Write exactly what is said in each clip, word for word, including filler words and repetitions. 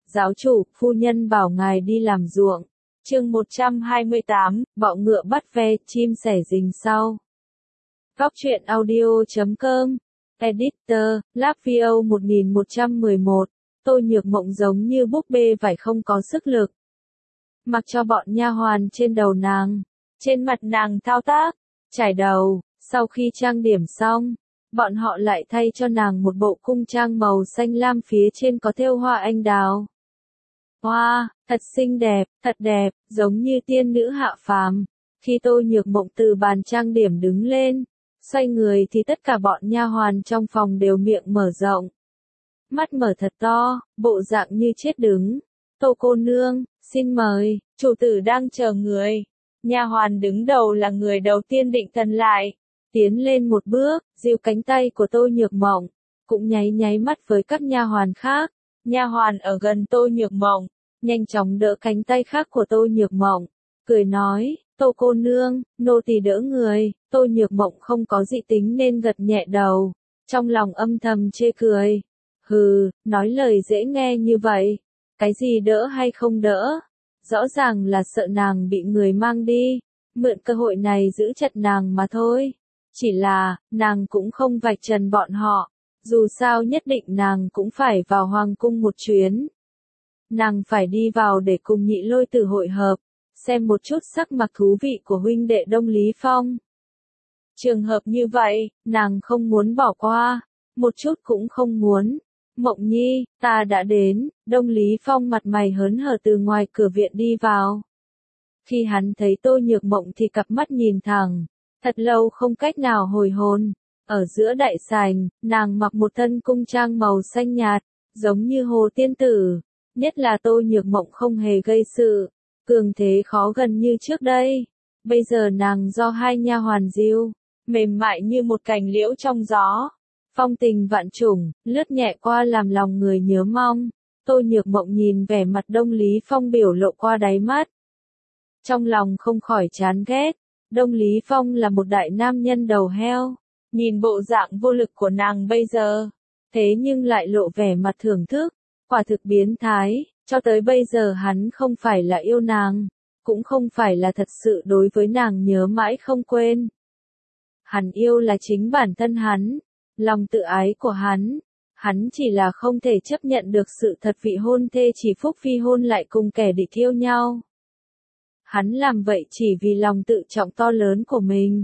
Giáo chủ, phu nhân bảo ngài đi làm ruộng. Chương một trăm hai mươi tám, bọ ngựa bắt ve, chim sẻ rình sau. Góc truyện audio chấm com. Editor, Lapvio một nghìn một trăm mười một. Tôi Nhược Mộng giống như búp bê vải không có sức lực. Mặc cho bọn nha hoàn trên đầu nàng, trên mặt nàng thao tác, chải đầu. Sau khi trang điểm xong, bọn họ lại thay cho nàng một bộ cung trang màu xanh lam phía trên có thêu hoa anh đào. Hoa, thật xinh đẹp, thật đẹp, giống như tiên nữ hạ phàm. Khi Tôi Nhược Mộng từ bàn trang điểm đứng lên, xoay người thì tất cả bọn nha hoàn trong phòng đều miệng mở rộng. Mắt mở thật to, bộ dạng như chết đứng. Tô cô nương, xin mời, chủ tử đang chờ người. Nha hoàn đứng đầu là người đầu tiên định thần lại. Tiến lên một bước, dìu cánh tay của Tôi Nhược Mộng, cũng nháy nháy mắt với các nha hoàn khác. Nha hoàn ở gần Tôi Nhược Mộng, nhanh chóng đỡ cánh tay khác của Tôi Nhược Mộng, cười nói, Tô cô nương, nô tỳ đỡ người. Tôi Nhược Mộng không có dị tính nên gật nhẹ đầu, trong lòng âm thầm chê cười. Hừ, nói lời dễ nghe như vậy, cái gì đỡ hay không đỡ, rõ ràng là sợ nàng bị người mang đi, mượn cơ hội này giữ chặt nàng mà thôi. Chỉ là, nàng cũng không vạch trần bọn họ, dù sao nhất định nàng cũng phải vào hoàng cung một chuyến. Nàng phải đi vào để cùng Nhị Lôi Tử hội hợp, xem một chút sắc mặt thú vị của huynh đệ Đông Lý Phong. Trường hợp như vậy, nàng không muốn bỏ qua, một chút cũng không muốn. Mộng nhi, ta đã đến. Đông Lý Phong mặt mày hớn hở từ ngoài cửa viện đi vào. Khi hắn thấy Tôi Nhược Mộng thì cặp mắt nhìn thẳng, thật lâu không cách nào hồi hồn. Ở giữa đại sảnh, nàng mặc một thân cung trang màu xanh nhạt, giống như hồ tiên tử. Nhất là Tôi Nhược Mộng không hề gây sự, cường thế khó gần như trước đây. Bây giờ nàng do hai nha hoàn dìu, mềm mại như một cành liễu trong gió. Phong tình vạn trùng, lướt nhẹ qua làm lòng người nhớ mong. Tôi Nhược Mộng nhìn vẻ mặt Đông Lý Phong biểu lộ qua đáy mắt. Trong lòng không khỏi chán ghét. Đông Lý Phong là một đại nam nhân đầu heo. Nhìn bộ dạng vô lực của nàng bây giờ, thế nhưng lại lộ vẻ mặt thưởng thức. Quả thực biến thái, cho tới bây giờ hắn không phải là yêu nàng, cũng không phải là thật sự đối với nàng nhớ mãi không quên. Hắn yêu là chính bản thân hắn, lòng tự ái của hắn. Hắn chỉ là không thể chấp nhận được sự thật vị hôn thê chỉ phúc phi hôn lại cùng kẻ địch yêu nhau. Hắn làm vậy chỉ vì lòng tự trọng to lớn của mình.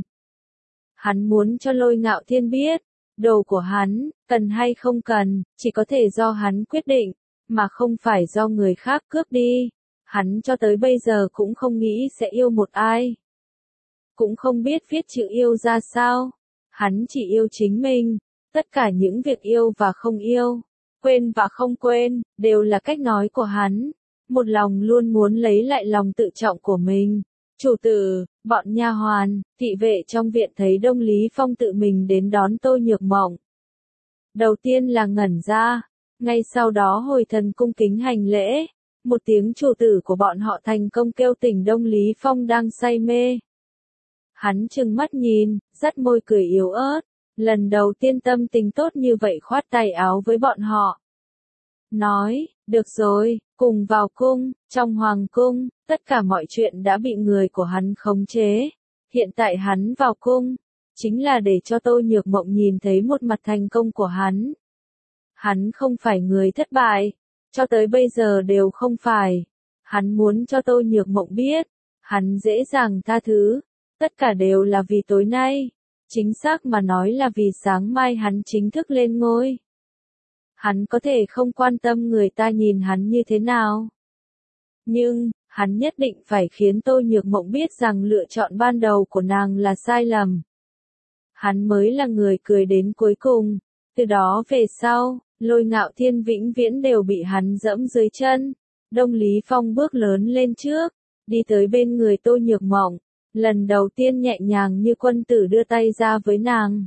Hắn muốn cho Lôi Ngạo Thiên biết, đồ của hắn, cần hay không cần, chỉ có thể do hắn quyết định, mà không phải do người khác cướp đi. Hắn cho tới bây giờ cũng không nghĩ sẽ yêu một ai. Cũng không biết viết chữ yêu ra sao. Hắn chỉ yêu chính mình. Tất cả những việc yêu và không yêu, quên và không quên, đều là cách nói của hắn. Một lòng luôn muốn lấy lại lòng tự trọng của mình. Chủ tử, bọn nha hoàn, thị vệ trong viện thấy Đông Lý Phong tự mình đến đón Tôi Nhược Mộng. Đầu tiên là ngẩn ra, ngay sau đó hồi thần cung kính hành lễ. Một tiếng chủ tử của bọn họ thành công kêu tỉnh Đông Lý Phong đang say mê. Hắn trừng mắt nhìn, dắt môi cười yếu ớt. Lần đầu tiên tâm tình tốt như vậy khoát tay áo với bọn họ. Nói, được rồi, cùng vào cung. Trong hoàng cung, tất cả mọi chuyện đã bị người của hắn khống chế. Hiện tại hắn vào cung, chính là để cho Tôi Nhược Mộng nhìn thấy một mặt thành công của hắn. Hắn không phải người thất bại, cho tới bây giờ đều không phải. Hắn muốn cho Tôi Nhược Mộng biết, hắn dễ dàng tha thứ. Tất cả đều là vì tối nay. Chính xác mà nói là vì sáng mai hắn chính thức lên ngôi. Hắn có thể không quan tâm người ta nhìn hắn như thế nào. Nhưng, hắn nhất định phải khiến Tôi Nhược Mộng biết rằng lựa chọn ban đầu của nàng là sai lầm. Hắn mới là người cười đến cuối cùng. Từ đó về sau, Lôi Ngạo Thiên vĩnh viễn đều bị hắn dẫm dưới chân. Đông Lý Phong bước lớn lên trước, đi tới bên người Tôi Nhược Mộng. Lần đầu tiên nhẹ nhàng như quân tử đưa tay ra với nàng.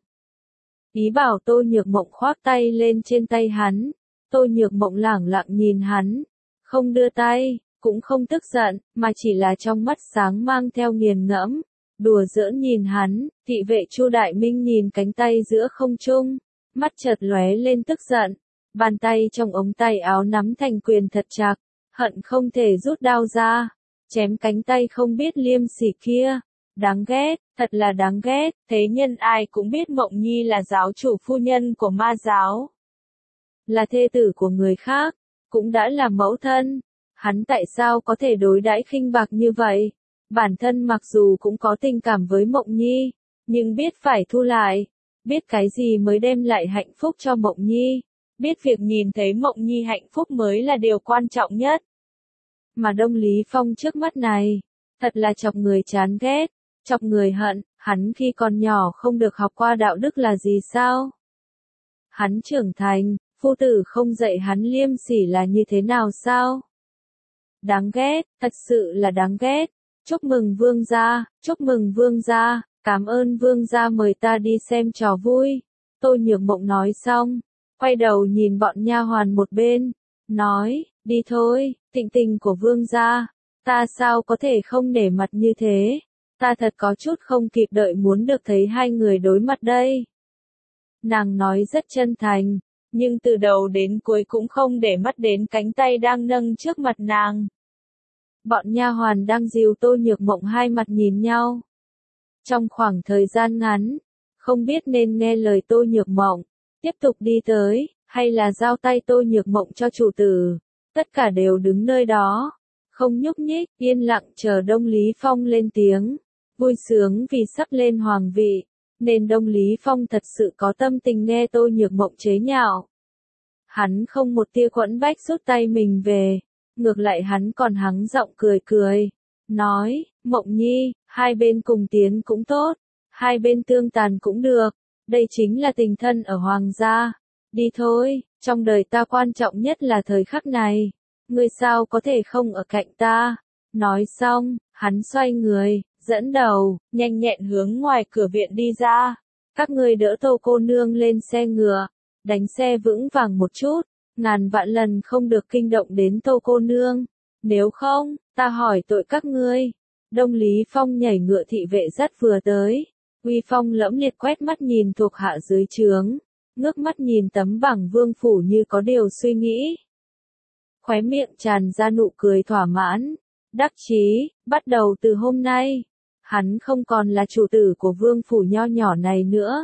Ý bảo Tôi Nhược Mộng khoác tay lên trên tay hắn. Tôi Nhược Mộng lẳng lặng nhìn hắn. Không đưa tay, cũng không tức giận, mà chỉ là trong mắt sáng mang theo nghiền ngẫm. Đùa giỡn nhìn hắn, thị vệ Chu Đại Minh nhìn cánh tay giữa không trung. Mắt chợt lóe lên tức giận. Bàn tay trong ống tay áo nắm thành quyền thật chặt, hận không thể rút đao ra, chém cánh tay không biết liêm sỉ kia. Đáng ghét, thật là đáng ghét, thế nhân ai cũng biết Mộng Nhi là giáo chủ phu nhân của ma giáo. Là thê tử của người khác, cũng đã là mẫu thân. Hắn tại sao có thể đối đãi khinh bạc như vậy? Bản thân mặc dù cũng có tình cảm với Mộng Nhi, nhưng biết phải thu lại. Biết cái gì mới đem lại hạnh phúc cho Mộng Nhi. Biết việc nhìn thấy Mộng Nhi hạnh phúc mới là điều quan trọng nhất. Mà Đông Lý Phong trước mắt này, thật là chọc người chán ghét, chọc người hận. Hắn khi còn nhỏ không được học qua đạo đức là gì sao? Hắn trưởng thành, phu tử không dạy hắn liêm sỉ là như thế nào sao? Đáng ghét, thật sự là đáng ghét. Chúc mừng vương gia, chúc mừng vương gia, cảm ơn vương gia mời ta đi xem trò vui. Tô Nhược Mộng nói xong, quay đầu nhìn bọn nha hoàn một bên, nói, đi thôi, thịnh tình của vương gia, ta sao có thể không nể mặt như thế, ta thật có chút không kịp đợi muốn được thấy hai người đối mặt đây. Nàng nói rất chân thành, nhưng từ đầu đến cuối cũng không để mắt đến cánh tay đang nâng trước mặt nàng. Bọn nha hoàn đang dìu Tô Nhược Mộng hai mặt nhìn nhau. Trong khoảng thời gian ngắn, không biết nên nghe lời Tô Nhược Mộng, tiếp tục đi tới, hay là giao tay Tô Nhược Mộng cho chủ tử. Tất cả đều đứng nơi đó, không nhúc nhích, yên lặng chờ Đông Lý Phong lên tiếng. Vui sướng vì sắp lên hoàng vị, nên Đông Lý Phong thật sự có tâm tình nghe Tô Nhược Mộng chế nhạo. Hắn không một tia quẫn bách rút tay mình về, ngược lại hắn còn hắng giọng cười cười, nói, Mộng Nhi, hai bên cùng tiến cũng tốt, hai bên tương tàn cũng được, đây chính là tình thân ở hoàng gia. Đi thôi, trong đời ta quan trọng nhất là thời khắc này, ngươi sao có thể không ở cạnh ta. Nói xong, hắn xoay người, dẫn đầu, nhanh nhẹn hướng ngoài cửa viện đi ra. Các ngươi đỡ Tô cô nương lên xe ngựa, đánh xe vững vàng một chút, ngàn vạn lần không được kinh động đến Tô cô nương, nếu không, ta hỏi tội các ngươi. Đông Lý Phong nhảy ngựa thị vệ dắt vừa tới, uy phong lẫm liệt quét mắt nhìn thuộc hạ dưới trướng, ngước mắt nhìn tấm bảng vương phủ như có điều suy nghĩ. Khóe miệng tràn ra nụ cười thỏa mãn, đắc chí, bắt đầu từ hôm nay, hắn không còn là chủ tử của vương phủ nho nhỏ này nữa.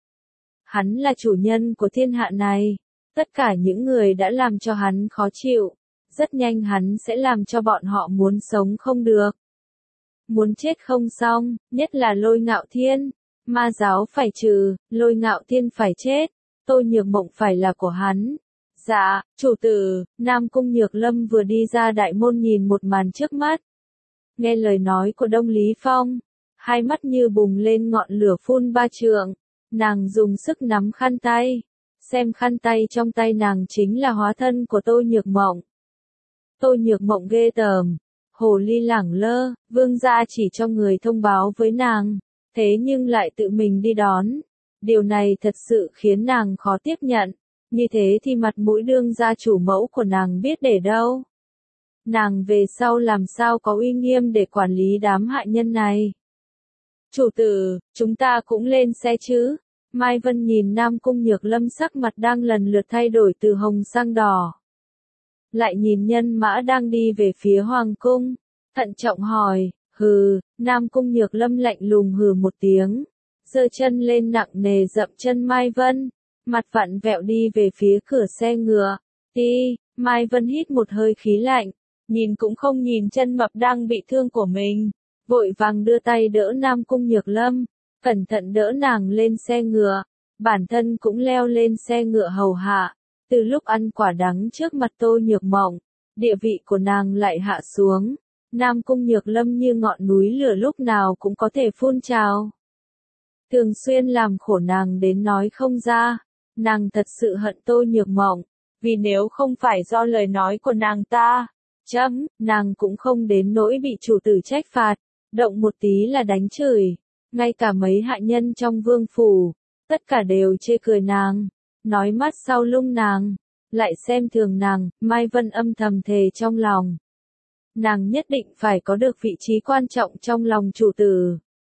Hắn là chủ nhân của thiên hạ này, tất cả những người đã làm cho hắn khó chịu, rất nhanh hắn sẽ làm cho bọn họ muốn sống không được. Muốn chết không xong, nhất là Lôi Ngạo Thiên, ma giáo phải trừ, Lôi Ngạo Thiên phải chết, Tô Nhược Mộng phải là của hắn. Dạ, chủ tử, Nam Cung Nhược Lâm vừa đi ra đại môn nhìn một màn trước mắt. Nghe lời nói của Đông Lý Phong, hai mắt như bùng lên ngọn lửa phun ba trượng, nàng dùng sức nắm khăn tay, xem khăn tay trong tay nàng chính là hóa thân của Tô Nhược Mộng. Tô Nhược Mộng ghê tởm, hồ ly lẳng lơ, vương gia chỉ cho người thông báo với nàng, thế nhưng lại tự mình đi đón. Điều này thật sự khiến nàng khó tiếp nhận, như thế thì mặt mũi đương gia chủ mẫu của nàng biết để đâu. Nàng về sau làm sao có uy nghiêm để quản lý đám hạ nhân này. Chủ tử, chúng ta cũng lên xe chứ. Mai Vân nhìn Nam Cung Nhược Lâm sắc mặt đang lần lượt thay đổi từ hồng sang đỏ. Lại nhìn nhân mã đang đi về phía Hoàng Cung, thận trọng hỏi, hừ, Nam Cung Nhược Lâm lạnh lùng hừ một tiếng, giơ chân lên nặng nề dậm chân Mai Vân, mặt vặn vẹo đi về phía cửa xe ngựa. Đi, Mai Vân hít một hơi khí lạnh, nhìn cũng không nhìn chân mập đang bị thương của mình, vội vàng đưa tay đỡ Nam Cung Nhược Lâm, cẩn thận đỡ nàng lên xe ngựa, bản thân cũng leo lên xe ngựa hầu hạ. Từ lúc ăn quả đắng trước mặt Tô Nhược Mộng, địa vị của nàng lại hạ xuống, Nam Cung Nhược Lâm như ngọn núi lửa lúc nào cũng có thể phun trào. Thường xuyên làm khổ nàng đến nói không ra, nàng thật sự hận Tô Nhược Mộng, vì nếu không phải do lời nói của nàng ta, chấm, nàng cũng không đến nỗi bị chủ tử trách phạt, động một tí là đánh chửi, ngay cả mấy hạ nhân trong vương phủ, tất cả đều chê cười nàng. Nói mắt sau lưng nàng, lại xem thường nàng, Mai Vân âm thầm thề trong lòng. Nàng nhất định phải có được vị trí quan trọng trong lòng chủ tử.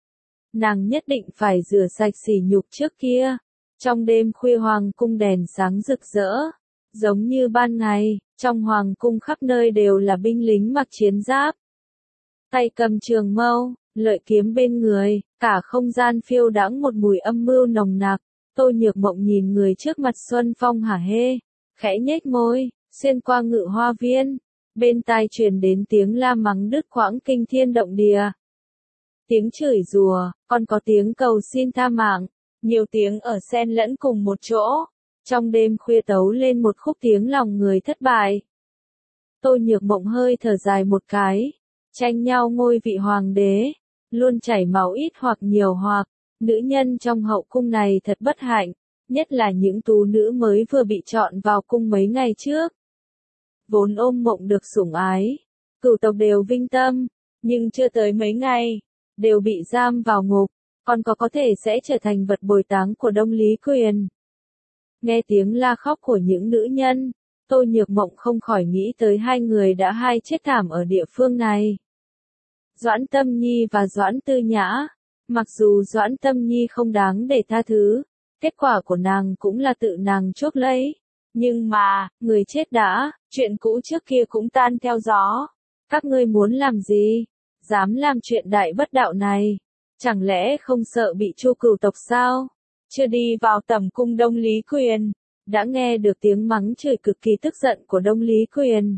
Nàng nhất định phải rửa sạch sỉ nhục trước kia. Trong đêm khuya Hoàng cung đèn sáng rực rỡ, Giống như ban ngày, trong hoàng cung khắp nơi đều là binh lính mặc chiến giáp. Tay cầm trường mâu, lợi kiếm bên người, cả không gian phiêu đãng một mùi âm mưu nồng nặc. Tô Nhược Mộng nhìn người trước mặt Xuân Phong hả hê, khẽ nhếch môi, xuyên qua Ngự Hoa Viên, bên tai truyền đến tiếng la mắng đứt quãng kinh thiên động địa. Tiếng chửi rủa, còn có tiếng cầu xin tha mạng, nhiều tiếng ở xen lẫn cùng một chỗ, trong đêm khuya tấu lên một khúc tiếng lòng người thất bại. Tô Nhược Mộng hơi thở dài một cái, tranh nhau ngôi vị hoàng đế, luôn chảy máu ít hoặc nhiều hoặc, nữ nhân trong hậu cung này thật bất hạnh, nhất là những tú nữ mới vừa bị chọn vào cung mấy ngày trước. Vốn ôm mộng được sủng ái, cửu tộc đều vinh tâm, nhưng chưa tới mấy ngày, đều bị giam vào ngục, còn có có thể sẽ trở thành vật bồi táng của Đông Lý Quyền. Nghe tiếng la khóc của những nữ nhân, Tô Nhược Mộng không khỏi nghĩ tới hai người đã hai chết thảm ở địa phương này. Doãn Tâm Nhi và Doãn Tư Nhã, mặc dù Doãn Tâm Nhi không đáng để tha thứ, kết quả của nàng cũng là tự nàng chuốc lấy. Nhưng mà, người chết đã, chuyện cũ trước kia cũng tan theo gió. Các ngươi muốn làm gì? Dám làm chuyện đại bất đạo này? Chẳng lẽ không sợ bị Chu cửu tộc sao? Chưa đi vào tầm cung Đông Lý Quyền, đã nghe được tiếng mắng chửi cực kỳ tức giận của Đông Lý Quyền.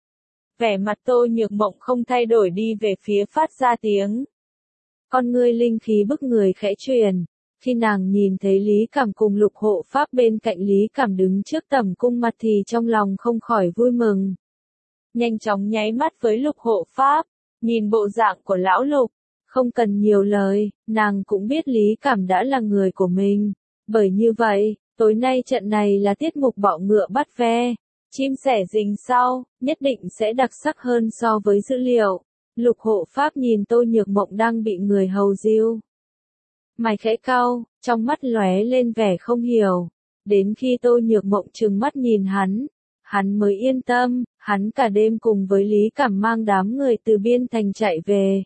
Vẻ mặt Tô Nhược Mộng không thay đổi đi về phía phát ra tiếng. Con ngươi linh khí bức người khẽ truyền. Khi nàng nhìn thấy Lý Cảm cùng Lục Hộ Pháp bên cạnh Lý Cảm đứng trước tầm cung mặt thì trong lòng không khỏi vui mừng. Nhanh chóng nháy mắt với Lục Hộ Pháp, nhìn bộ dạng của lão Lục, không cần nhiều lời, nàng cũng biết Lý Cảm đã là người của mình. Bởi như vậy, tối nay trận này là tiết mục bọ ngựa bắt ve, chim sẻ rình sau, nhất định sẽ đặc sắc hơn so với dữ liệu. Lục Hộ Pháp nhìn Tô Nhược Mộng đang bị người hầu diêu. Mày khẽ cau, trong mắt lóe lên vẻ không hiểu. Đến khi Tô Nhược Mộng trừng mắt nhìn hắn, hắn mới yên tâm, hắn cả đêm cùng với Lý Cảm mang đám người từ biên thành chạy về.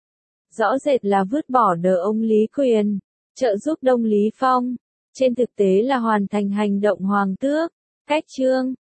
Rõ rệt là vứt bỏ đờ ông Lý Quyền, trợ giúp Đông Lý Phong, trên thực tế là hoàn thành hành động hoàng tước. Cách chương